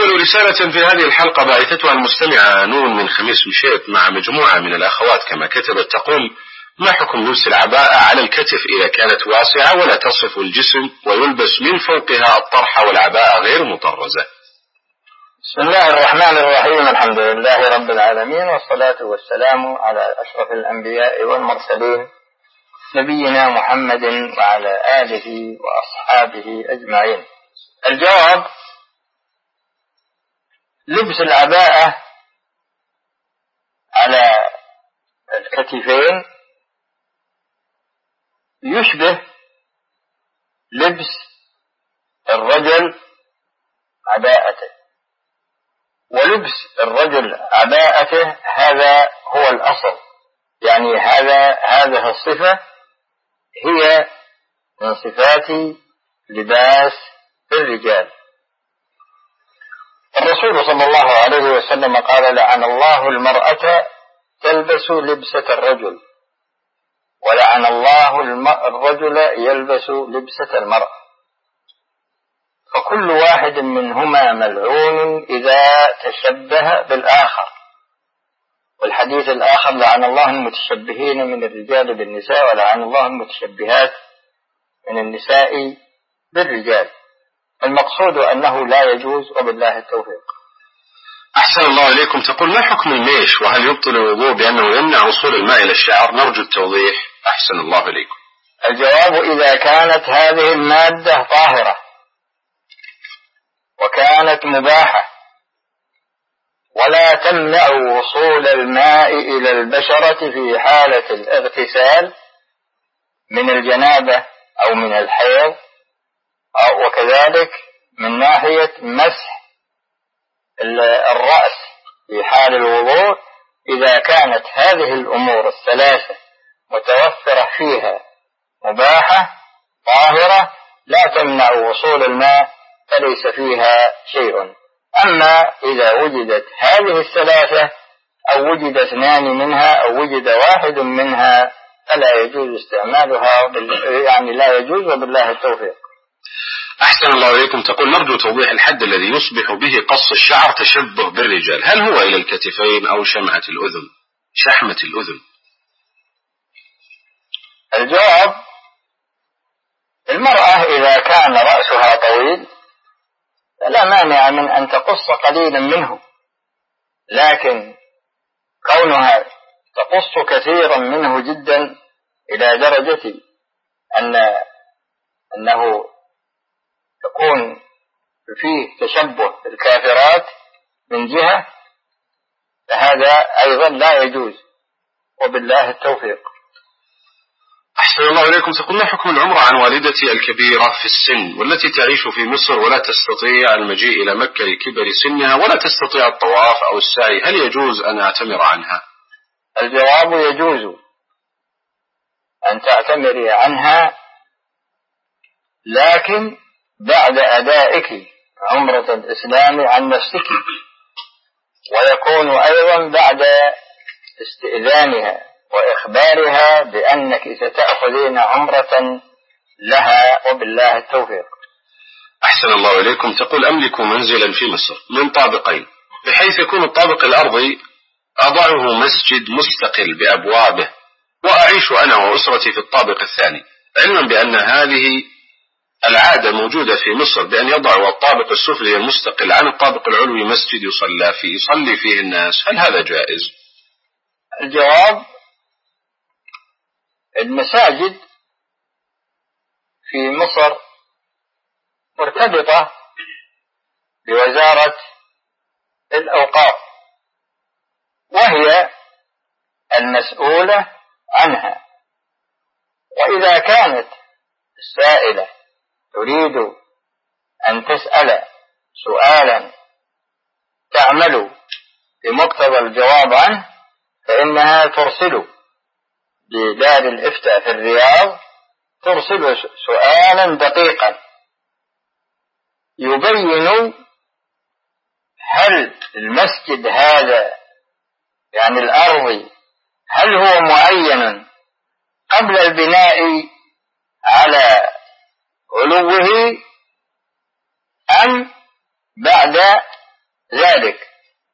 أول رسالة في هذه الحلقة بعثتها المستمعة نون من خميس مشيط مع مجموعة من الأخوات كما كتبت، تقول: ما حكم لبس العباءة على الكتف إذا كانت واسعة ولا تصف الجسم ويلبس من فوقها الطرحة والعباءة غير مطرزة؟ بسم الله الرحمن الرحيم. الحمد لله رب العالمين، والصلاة والسلام على أشرف الأنبياء والمرسلين نبينا محمد وعلى آله وأصحابه أجمعين. الجواب: لبس العباءة على الكتفين يشبه لبس الرجل عباءته، ولبس الرجل عباءته هذا هو الأصل، يعني هذه الصفة هي من صفات لباس الرجال. الرسول صلى الله عليه وسلم قال: لعن الله المرأة تلبس لبسة الرجل، ولعن الله الرجل يلبس لبسة المرأة، فكل واحد منهما ملعون إذا تشبه بالآخر. والحديث الآخر: لعن الله المتشبهين من الرجال بالنساء، ولعن الله المتشبهات من النساء بالرجال. المقصود أنه لا يجوز، وبالله التوفيق. أحسن الله إليكم. تقول: ما حكم الميش، وهل يبطل الوضوء بأنه يمنع وصول الماء إلى الشعر؟ نرجو التوضيح. أحسن الله إليكم. الجواب: إذا كانت هذه المادة طاهرة وكانت مباحة ولا تمنع وصول الماء إلى البشرة في حالة الاغتسال من الجنابة أو من الحيض، وكذلك من ناحية مسح الرأس في حال الوضوء، إذا كانت هذه الأمور الثلاثة متوفرة فيها مباحة طاهرة لا تمنع وصول الماء فليس فيها شيء. أما إذا وجدت هذه الثلاثة أو وجد اثنان منها أو وجد واحد منها فلا يجوز استعمالها، يعني لا يجوز، وبالله التوفيق. أحسن الله إليكم. تقول: نرجو توضيح الحد الذي يصبح به قص الشعر تشبه بالرجال، هل هو إلى الكتفين أو شحمة الأذن؟ الجواب: المرأة إذا كان رأسها طويل فلا مانع من أن تقص قليلا منه، لكن كونها تقص كثيرا منه جدا إلى درجة أنه يكون فيه تشبه بالكافرات من جهة، فهذا أيضا لا يجوز، وبالله التوفيق. أحسن الله إليكم. تقول: ما حكم العمرة عن والدتي الكبيرة في السن والتي تعيش في مصر ولا تستطيع المجيء إلى مكة لكبر سنها ولا تستطيع الطواف أو السعي، هل يجوز أن أعتمر عنها؟ الجواب: يجوز أن تعتمري عنها، لكن بعد أدائك عمرة الإسلام عن نفسك، ويكون أيضا بعد استئذانها وإخبارها بأنك ستأخذين عمرة لها، وبالله التوفيق. أحسن الله إليكم. تقول: أملك منزلا في مصر من طابقين، بحيث يكون الطابق الأرضي أضعه مسجد مستقل بأبوابه، وأعيش أنا وأسرتي في الطابق الثاني، علما بأن هذه العادة موجودة في مصر بأن يضعوا الطابق السفلي المستقل عن الطابق العلوي مسجد يصلي فيه الناس، هل هذا جائز؟ الجواب: المساجد في مصر مرتبطة بوزارة الأوقاف، وهي المسؤولة عنها، وإذا كانت السائلة تريد أن تسأل سؤالا تعمل بمقتضى الجواب عنه فإنها ترسل بدار الإفتاء في الرياض، ترسل سؤالا دقيقا يبين هل المسجد هذا يعني الأرضي هل هو معين قبل البناء على علوه أم بعد ذلك.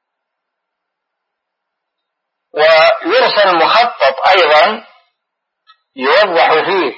ويرسل مخطط أيضا يوضح فيه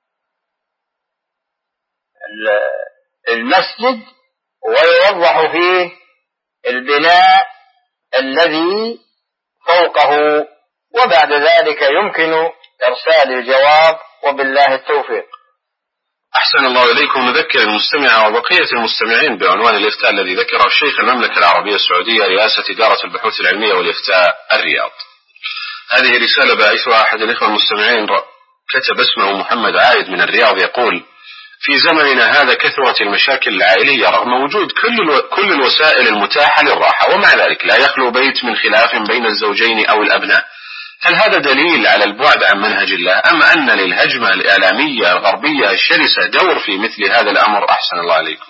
المسجد ويوضح فيه البناء الذي فوقه، وبعد ذلك يمكن إرسال الجواب، وبالله التوفيق. أحسن الله إليكم. نذكر المستمع وبقية المستمعين بعنوان الإفتاء الذي ذكره الشيخ: المملكة العربية السعودية، رئاسة إدارة البحوث العلمية والإفتاء، الرياض. هذه رسالة باعثها أحد الإخوة المستمعين، كتب اسمه محمد عايد من الرياض، يقول: في زمننا هذا كثرت المشاكل العائلية رغم وجود كل الوسائل المتاحة للراحة، ومع ذلك لا يخلو بيت من خلاف بين الزوجين أو الأبناء. هل هذا دليل على البعد عن منهج الله، أم أن للهجمة الإعلامية الغربية الشرسة دور في مثل هذا الأمر؟ أحسن الله عليكم.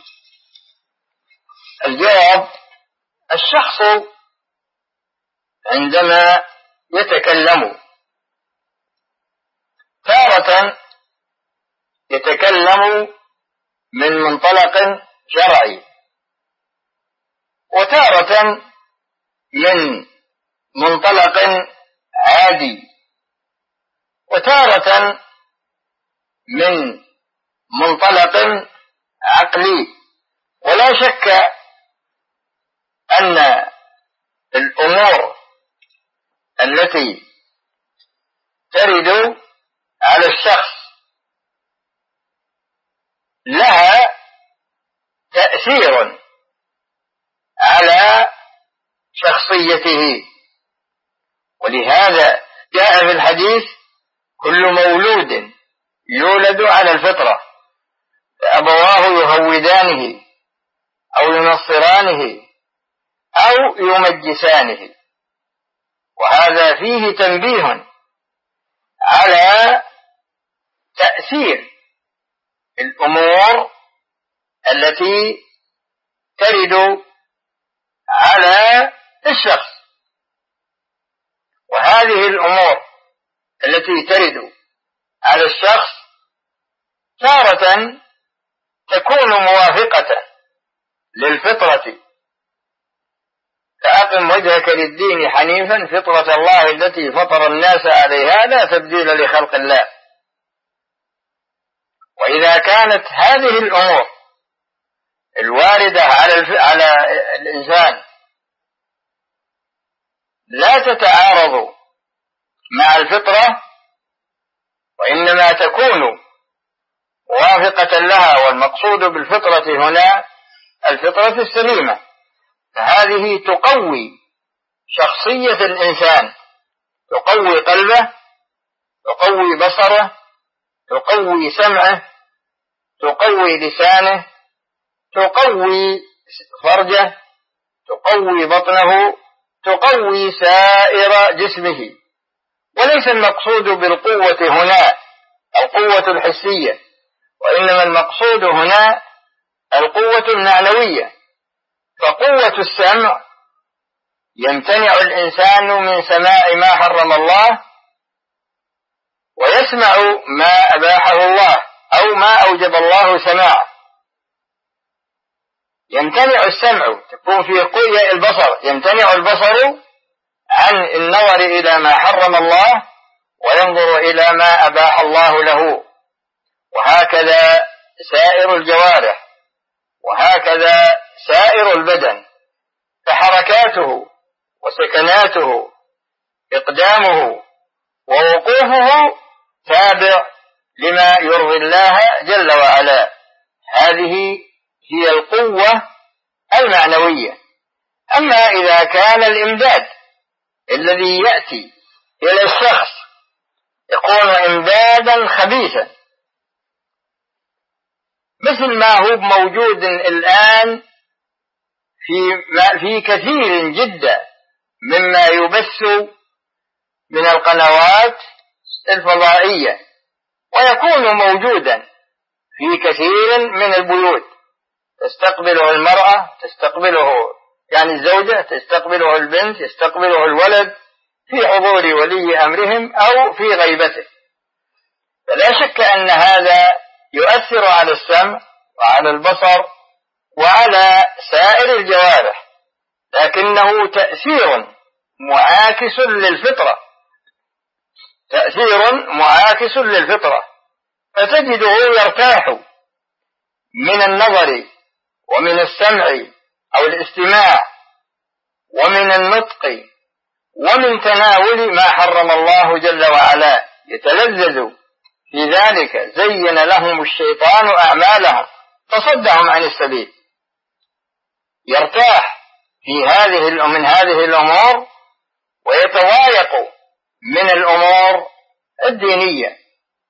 الجواب: الشخص عندما يتكلم تارة يتكلم من منطلق شرعي، وتارة من منطلق عادي، وتارة من منطلق عقلي. ولا شك أن الأمور التي ترد على الشخص لها تأثير على شخصيته، ولهذا جاء في الحديث: كل مولود يولد على الفطرة، فأبواه يهودانه أو ينصرانه أو يمجسانه. وهذا فيه تنبيه على تأثير الأمور التي ترد على الشخص. وهذه الأمور التي ترد على الشخص تارة تكون موافقة للفطرة، فأقم وجهك للدين حنيفا فطرة الله التي فطر الناس عليها لا تبديل لخلق الله. وإذا كانت هذه الأمور الواردة على الإنسان لا تتعارض مع الفطرة، وإنما تكون موافقة لها، والمقصود بالفطرة هنا الفطرة السليمة، فهذه تقوي شخصية الإنسان، تقوي قلبه، تقوي بصره، تقوي سمعه، تقوي لسانه، تقوي فرجه، تقوي بطنه، تقوي سائر جسمه. وليس المقصود بالقوة هنا القوة الحسية، وإنما المقصود هنا القوة المعنوية. فقوة السمع يمتنع الإنسان من سماع ما حرم الله، ويسمع ما أباحه الله أو ما أوجب الله سماعه. يمتنع السمع، تكون في قوة البصر، يمتنع البصر عن النظر إلى ما حرم الله وينظر إلى ما أباح الله له. وهكذا سائر الجوارح، وهكذا سائر البدن، فحركاته وسكناته، إقدامه ووقوفه تابع لما يرضي الله جل وعلا. هذه هي القوة المعنوية. أما إذا كان الإمداد الذي يأتي إلى الشخص يكون إمدادا خبيثا، مثل ما هو موجود الآن في كثير جدا مما يبث من القنوات الفضائية، ويكون موجودا في كثير من البيوت، تستقبله المرأة، تستقبله يعني الزوجة، تستقبله البنت، يستقبله الولد في حضور ولي أمرهم أو في غيبته. فلا شك أن هذا يؤثر على السمع وعلى البصر وعلى سائر الجوارح، ولكنه تأثير معاكس للفطرة، تأثير معاكس للفطرة، فتجده يرتاح من النظر ومن السمع أو الاستماع ومن النطق ومن تناول ما حرم الله جل وعلا، يتلذذ في ذلك. زين لهم الشيطان أعمالهم فصدهم عن السبيل، يرتاح من هذه الأمور ويتضايق من الأمور الدينية.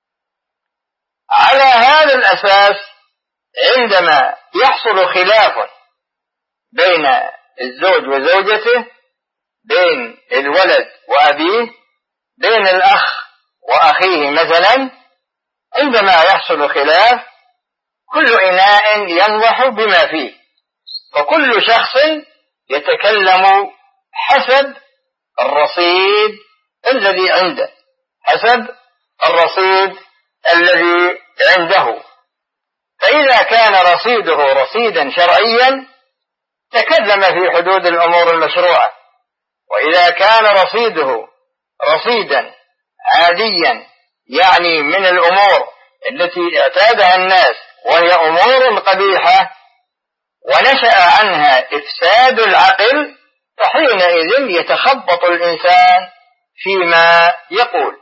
على هذا الأساس عندما يحصل خلاف بين الزوج وزوجته، بين الولد وأبيه، بين الأخ وأخيه مثلا، عندما يحصل خلاف كل إناء ينضح بما فيه، فكل شخص يتكلم حسب الرصيد الذي عنده، حسب الرصيد الذي عنده. فإذا كان رصيده رصيدا شرعيا تكلم في حدود الأمور المشروعة، وإذا كان رصيده رصيدا عاديا يعني من الأمور التي اعتادها الناس وهي أمور قبيحة ونشأ عنها إفساد العقل، فحينئذ يتخبط الإنسان فيما يقول.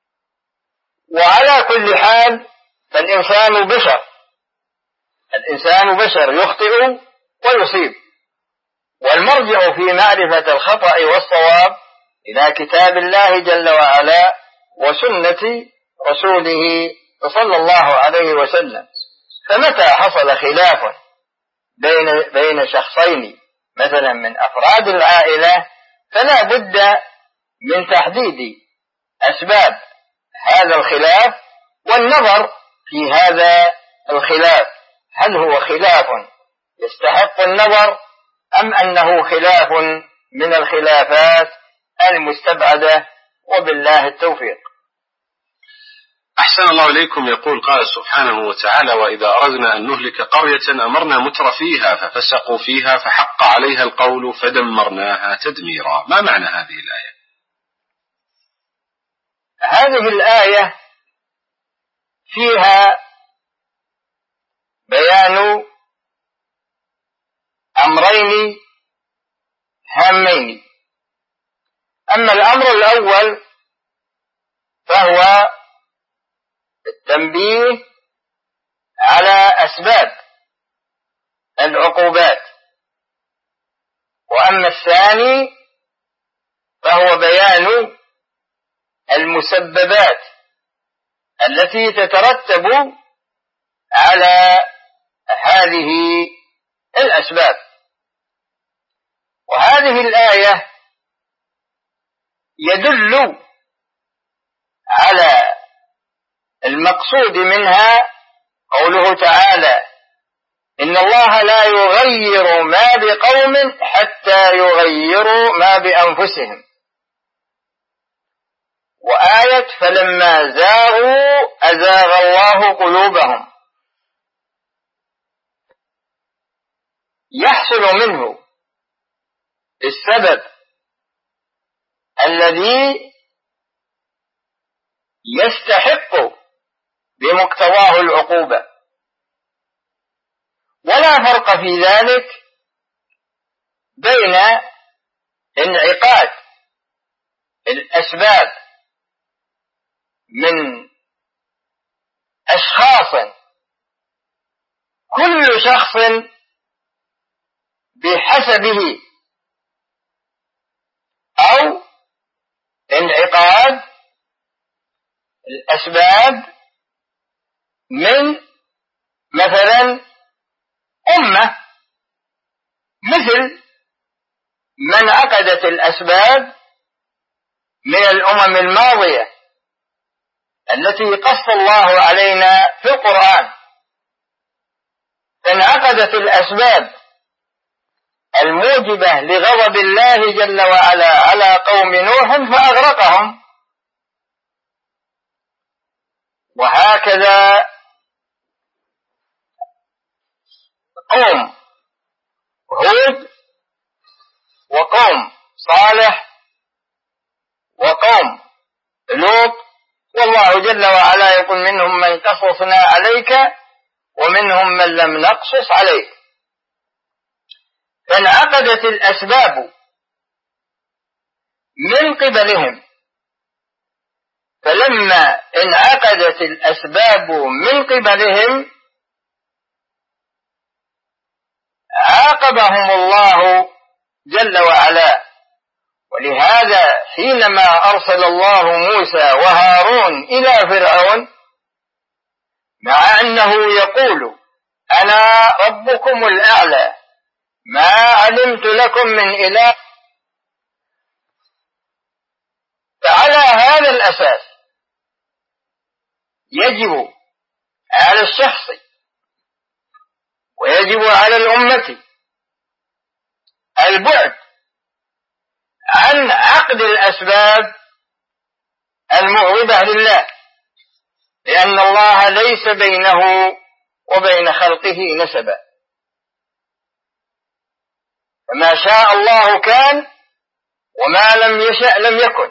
وعلى كل حال فالإنسان بشر، الإنسان بشر يخطئ ويصيب، والمرجع في معرفة الخطأ والصواب إلى كتاب الله جل وعلا وسنة رسوله صلى الله عليه وسلم. فمتى حصل خلاف بين شخصين مثلا من أفراد العائلة فلا بد من تحديد أسباب هذا الخلاف والنظر في هذا الخلاف، هل هو خلاف يستحق النظر أم أنه خلاف من الخلافات المستبعدة، وبالله التوفيق. أحسن الله إليكم. يقول قال سبحانه وتعالى: وإذا أردنا أن نهلك قرية أمرنا متر فيها ففسقوا فيها فحق عليها القول فدمرناها تدميرا. ما معنى هذه الآية؟ هذه الآية فيها بيان أمرين هامين. أما الأمر الأول فهو التنبيه على أسباب العقوبات، وأما الثاني فهو بيان المسببات التي تترتب على هذه الأسباب. وهذه الآية يدل على المقصود منها قوله تعالى: إن الله لا يغير ما بقوم حتى يغيروا ما بأنفسهم. وآية فلما زاغوا أزاغ الله قلوبهم، يحصل منه السبب الذي يستحق بمقتضاه العقوبة، ولا فرق في ذلك بين انعقاد الأسباب من أشخاص كل شخص بحسبه، أو انعقاد الأسباب من مثلا أمة، مثل من عقدت الأسباب من الأمم الماضية التي قص الله علينا في القرآن، انعقدت الأسباب الموجبة لغضب الله جل وعلا على قوم نوح فأغرقهم، وهكذا قوم هود جل وعلا يقول منهم من قصصنا عليك ومنهم من لم نقصص عليك. فانعقدت الأسباب من قبلهم، فلما انعقدت الأسباب من قبلهم عاقبهم الله جل وعلا. ولهذا حينما أرسل الله موسى وهارون إلى فرعون مع أنه يقول أنا ربكم الأعلى ما علمت لكم من إله، فعلى هذا الأساس يجب على الشخص ويجب على الأمة البعد عن عقد الأسباب المغضبة لله، لأن الله ليس بينه وبين خلقه نسبا، فما شاء الله كان وما لم يشأ لم يكن.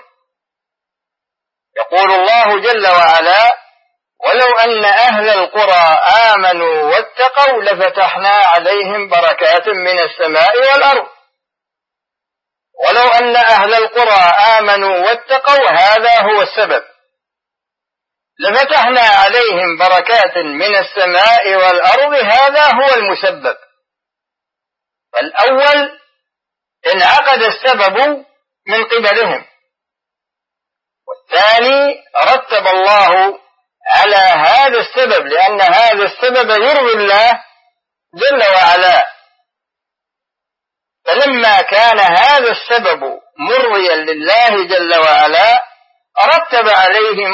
يقول الله جل وعلا ولو أن أهل القرى آمنوا واتقوا لفتحنا عليهم بركات من السماء والأرض. ولو أن أهل القرى آمنوا واتقوا هذا هو السبب، لفتحنا عليهم بركات من السماء والأرض هذا هو المسبب. فالأول انعقد السبب من قبلهم، والثاني رتب الله على هذا السبب لأن هذا السبب يرضي الله جل وعلا. فلما كان هذا السبب مرضيا لله جل وعلا رتب عليه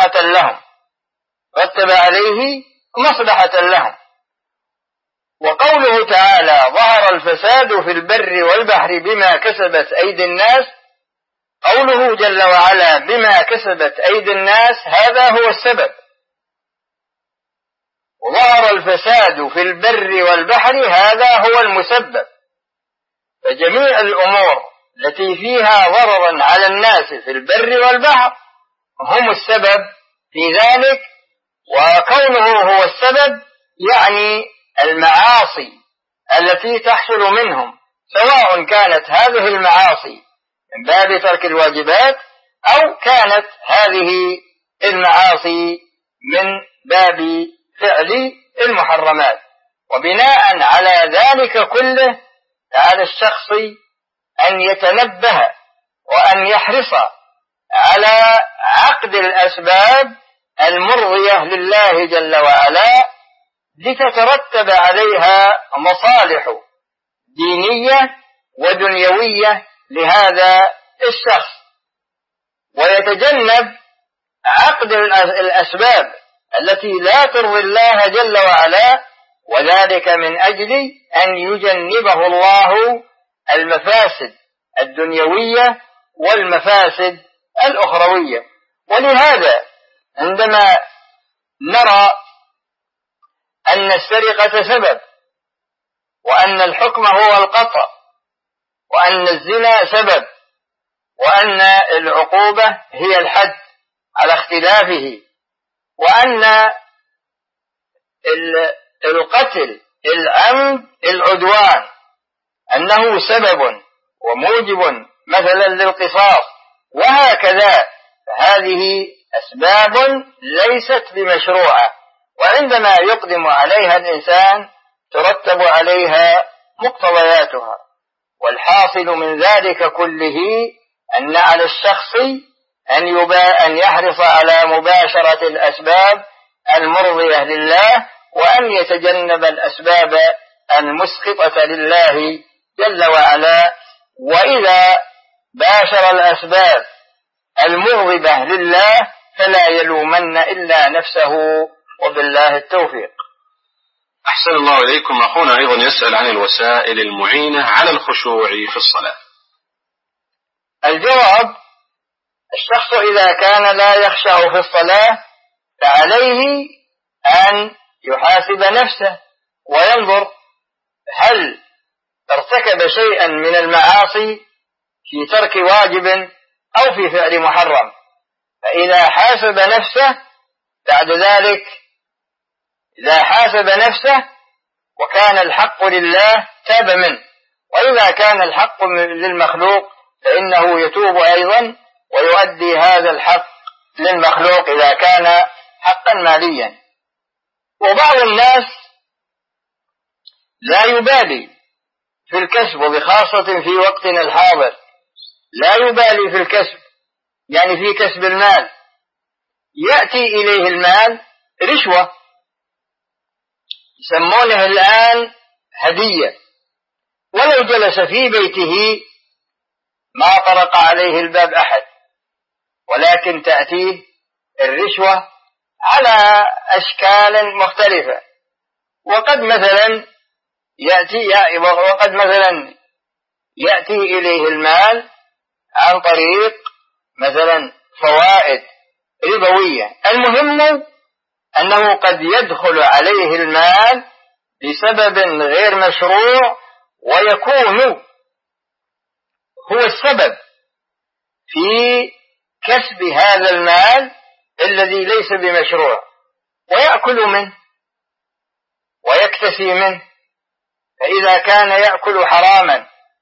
مصلحة لهم. وقوله تعالى ظهر الفساد في البر والبحر بما كسبت أيدي الناس، قوله جل وعلا بما كسبت أيدي الناس هذا هو السبب. وظهر الفساد في البر والبحر هذا هو المسبب. فجميع الأمور التي فيها ضررا على الناس في البر والبحر هم السبب في ذلك. وكونه هو السبب يعني المعاصي التي تحصل منهم، سواء كانت هذه المعاصي من باب ترك الواجبات أو كانت هذه المعاصي من باب فعل المحرمات. وبناء على ذلك كله على الشخص أن يتنبه وأن يحرص على عقد الأسباب المرضية لله جل وعلا لتترتب عليها مصالح دينية ودنيوية لهذا الشخص، ويتجنب عقد الأسباب التي لا ترضي الله جل وعلا، وذلك من أجل أن يجنبه الله المفاسد الدنيوية والمفاسد الأخروية. ولهذا عندما نرى أن السرقة سبب، وأن الحكم هو القطع، وأن الزنا سبب، وأن العقوبة هي الحد على اختلافه، وأن القتل العمد العدوان أنه سبب وموجب مثلا للقصاص، وهكذا. فهذه أسباب ليست بمشروعة، وعندما يقدم عليها الإنسان ترتب عليها مقتضياتها. والحاصل من ذلك كله أن على الشخص أن يحرص على مباشرة الأسباب المرضية لله، وأن يتجنب الأسباب المسقطة لله جل وعلا. وإذا باشر الأسباب المغضبة لله فلا يلومن إلا نفسه، وبالله التوفيق. أحسن الله إليكم. أخونا أيضا يسأل عن الوسائل المعينة على الخشوع في الصلاة. الجواب: الشخص إذا كان لا يخشع في الصلاة فعليه أن يحاسب نفسه وينظر هل ارتكب شيئا من المعاصي في ترك واجب أو في فعل محرم. فإذا حاسب نفسه بعد ذلك إذا حاسب نفسه وكان الحق لله تاب منه، وإذا كان الحق للمخلوق فإنه يتوب أيضا ويؤدي هذا الحق للمخلوق إذا كان حقا ماليا. وبعض الناس لا يبالي في الكسب، وبخاصة في وقتنا الحاضر لا يبالي في الكسب، يعني في كسب المال، يأتي إليه المال رشوة، يسمونه الآن هدية، ولو جلس في بيته ما طرق عليه الباب أحد، ولكن تأتيه الرشوة على أشكال مختلفة. وقد مثلا يأتي إليه المال عن طريق مثلا فوائد ربوية. المهم أنه قد يدخل عليه المال بسبب غير مشروع، ويكون هو السبب في كسب هذا المال الذي ليس بمشروع، ويأكل منه ويكتسي منه. فإذا كان يأكل حراما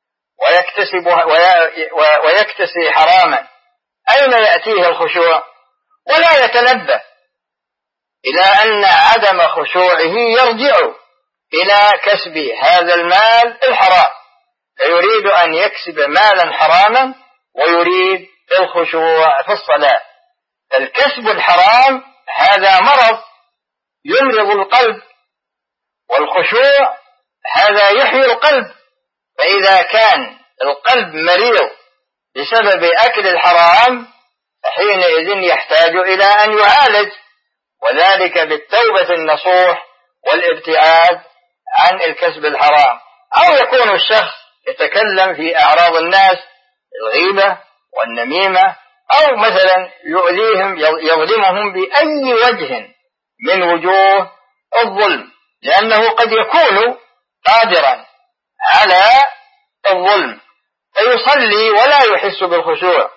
ويكتسي حراما، أين يأتيه الخشوع؟ ولا يتنبه إلى أن عدم خشوعه يرجع إلى كسب هذا المال الحرام، فيريد أن يكسب مالا حراما ويريد الخشوع في الصلاة. الكسب الحرام هذا مرض يمرض القلب، والخشوع هذا يحيي القلب. فإذا كان القلب مريض بسبب أكل الحرام فحينئذ يحتاج إلى أن يعالج، وذلك بالتوبة النصوح والابتعاد عن الكسب الحرام. أو يكون الشخص يتكلم في أعراض الناس، الغيبة والنميمة، أو مثلا يؤذيهم يظلمهم بأي وجه من وجوه الظلم، لأنه قد يكون قادرا على الظلم فيصلي ولا يحس بالخشوع،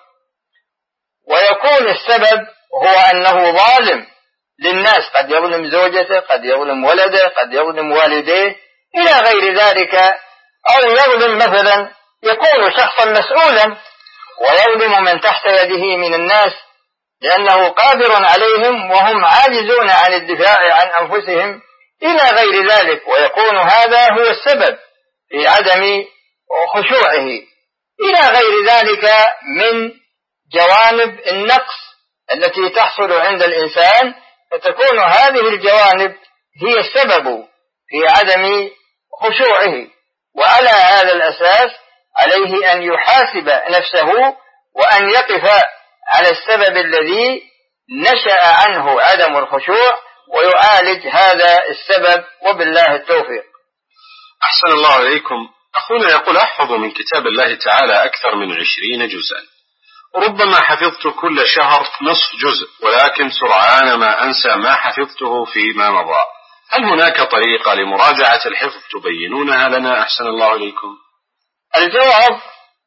ويكون السبب هو أنه ظالم للناس، قد يظلم زوجته، قد يظلم ولده، قد يظلم والديه إلى غير ذلك. أو يظلم مثلا يكون شخصا مسؤولا ويظلم من تحت يده من الناس لأنه قادر عليهم وهم عاجزون عن الدفاع عن أنفسهم إلى غير ذلك، ويكون هذا هو السبب في عدم خشوعه إلى غير ذلك من جوانب النقص التي تحصل عند الإنسان، فتكون هذه الجوانب هي السبب في عدم خشوعه. وعلى هذا الأساس عليه أن يحاسب نفسه وأن يقف على السبب الذي نشأ عنه عدم الخشوع ويعالج هذا السبب، وبالله التوفيق. أحسن الله عليكم. أخونا يقول: أحفظ من كتاب الله تعالى أكثر من 20 جزءا، ربما حفظت كل شهر نصف جزء، ولكن سرعان ما أنسى ما حفظته فيما مضى. هل هناك طريقة لمراجعة الحفظ تبينونها لنا؟ أحسن الله عليكم. الجواب: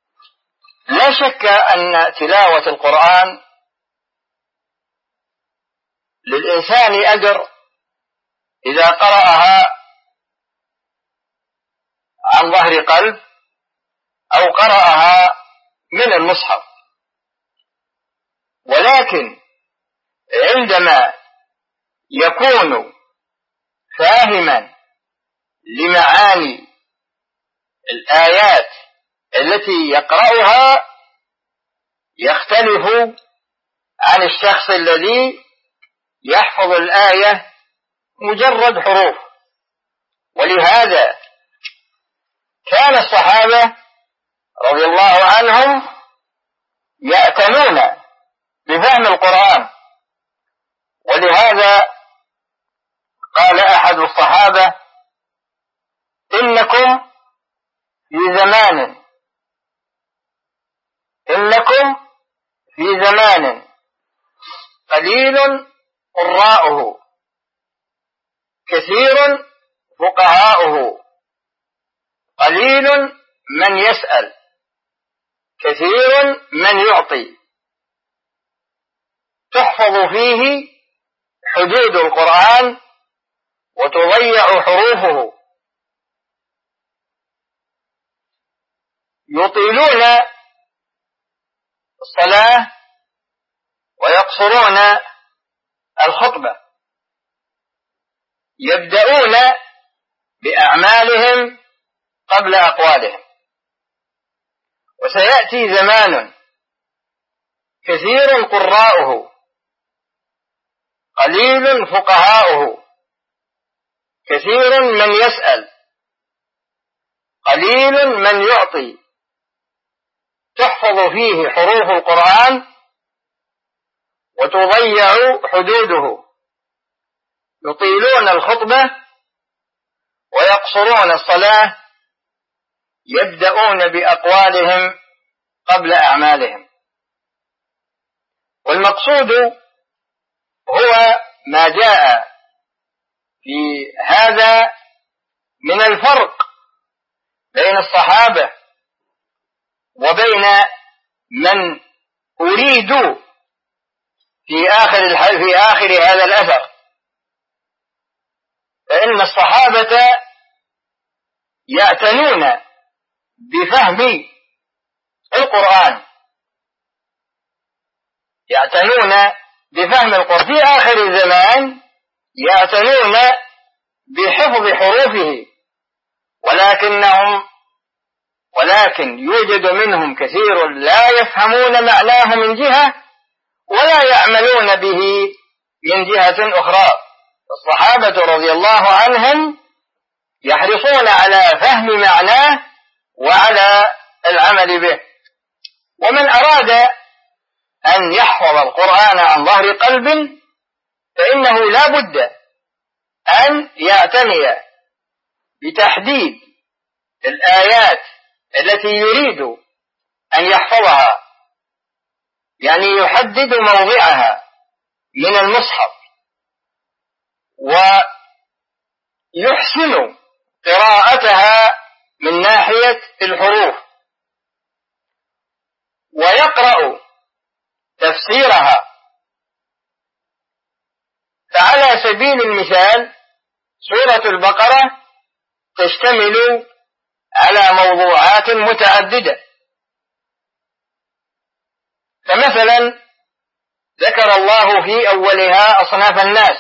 لا شك أن تلاوة القرآن للإنسان أجر إذا قرأها عن ظهر قلب أو قرأها من المصحف، ولكن عندما يكون فاهما لمعاني الآيات التي يقرأها يختلف عن الشخص الذي يحفظ الآية مجرد حروف. ولهذا كان الصحابة رضي الله عنهم يأتمون بفهم القرآن، ولهذا قال أحد الصحابة: إنكم في زمان قليل قراؤه كثير فقهاؤه، قليل من يسأل كثير من يعطي، تحفظ فيه حدود القرآن وتضيع حروفه، يطيلون الصلاة ويقصرون الخطبة، يبدأون بأعمالهم قبل أقوالهم. وسيأتي زمان كثير قراؤه قليل فقهاؤه، كثير من يسأل قليل من يعطي، تحفظ فيه حروف القرآن وتضيع حدوده، يطيلون الخطبة ويقصرون الصلاة، يبدأون بأقوالهم قبل أعمالهم. والمقصود هو ما جاء في هذا من الفرق بين الصحابة وبين من أريدوا في آخر هذا الأثر. فإن الصحابة يعتنون بفهم القرآن، في آخر الزمان يعتنون بحفظ حروفه، ولكن يوجد منهم كثير لا يفهمون معناه من جهة ولا يعملون به من جهة أخرى. الصحابة رضي الله عنهم يحرصون على فهم معناه وعلى العمل به. ومن أراد أن يحفظ القرآن عن ظهر قلب فإنه لا بد أن يعتني بتحديد الآيات التي يريد أن يحفظها، يعني يحدد موضعها من المصحف ويحسن قراءتها من ناحية الحروف، ويقرأ تفسيرها. فعلى سبيل المثال سورة البقرة تشتمل على موضوعات متعددة، فمثلا ذكر الله في أولها أصناف الناس،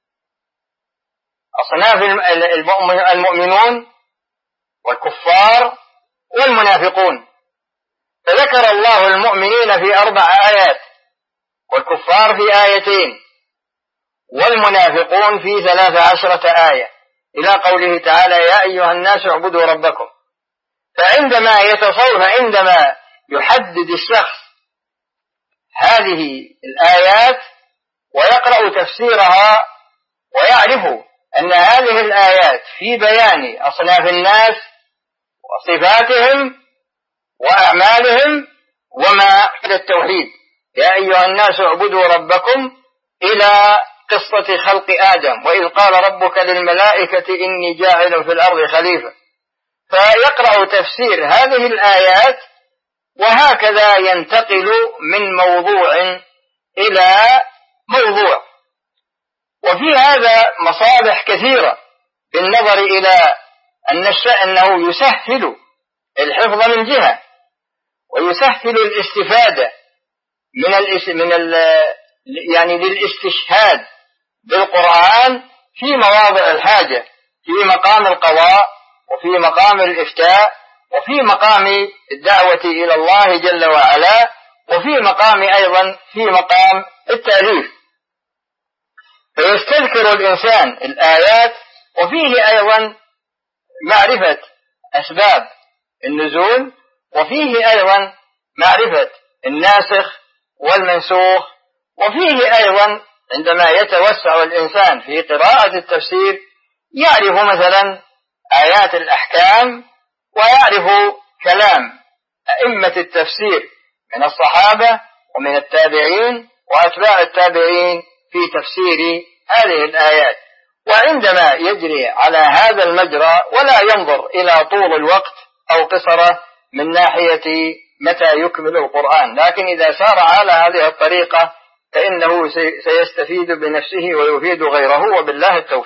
أصناف المؤمنون والكفار والمنافقون، فذكر الله المؤمنين في 4 آيات والكفار في 2 والمنافقون في 13 آية إلى قوله تعالى يا أيها الناس اعبدوا ربكم. فعندما يحدد الشخص هذه الآيات ويقرأ تفسيرها ويعرف أن هذه الآيات في بيان أصناف الناس وصفاتهم وأعمالهم وما التوحيد يا أيها الناس اعبدوا ربكم إلى قصة خلق آدم وإذ قال ربك للملائكة إني جاعل في الأرض خليفة، فيقرأ تفسير هذه الآيات وهكذا ينتقل من موضوع إلى موضوع. وفي هذا مصالح كثيرة بالنظر إلى أنه يسهل الحفظ من جهة ويسهل الاستفادة يعني للاستشهاد بالقرآن في مواضع الحاجة، في مقام القضاء وفي مقام الإفتاء وفي مقام الدعوة إلى الله جل وعلا وفي مقام التأليف. فيستذكر الإنسان الآيات وفيه أيضا معرفة أسباب النزول وفيه أيضا معرفة الناسخ والمنسوخ، وفيه أيضا عندما يتوسع الإنسان في قراءة التفسير يعرف مثلا آيات الأحكام ويعرف كلام أئمة التفسير من الصحابة ومن التابعين وأتباع التابعين في تفسير هذه الآيات. وعندما يجري على هذا المجرى ولا ينظر إلى طول الوقت أو قصره من ناحية متى يكمل القرآن، لكن إذا سار على هذه الطريقة فإنه سيستفيد بنفسه ويفيد غيره، وبالله التوفيق.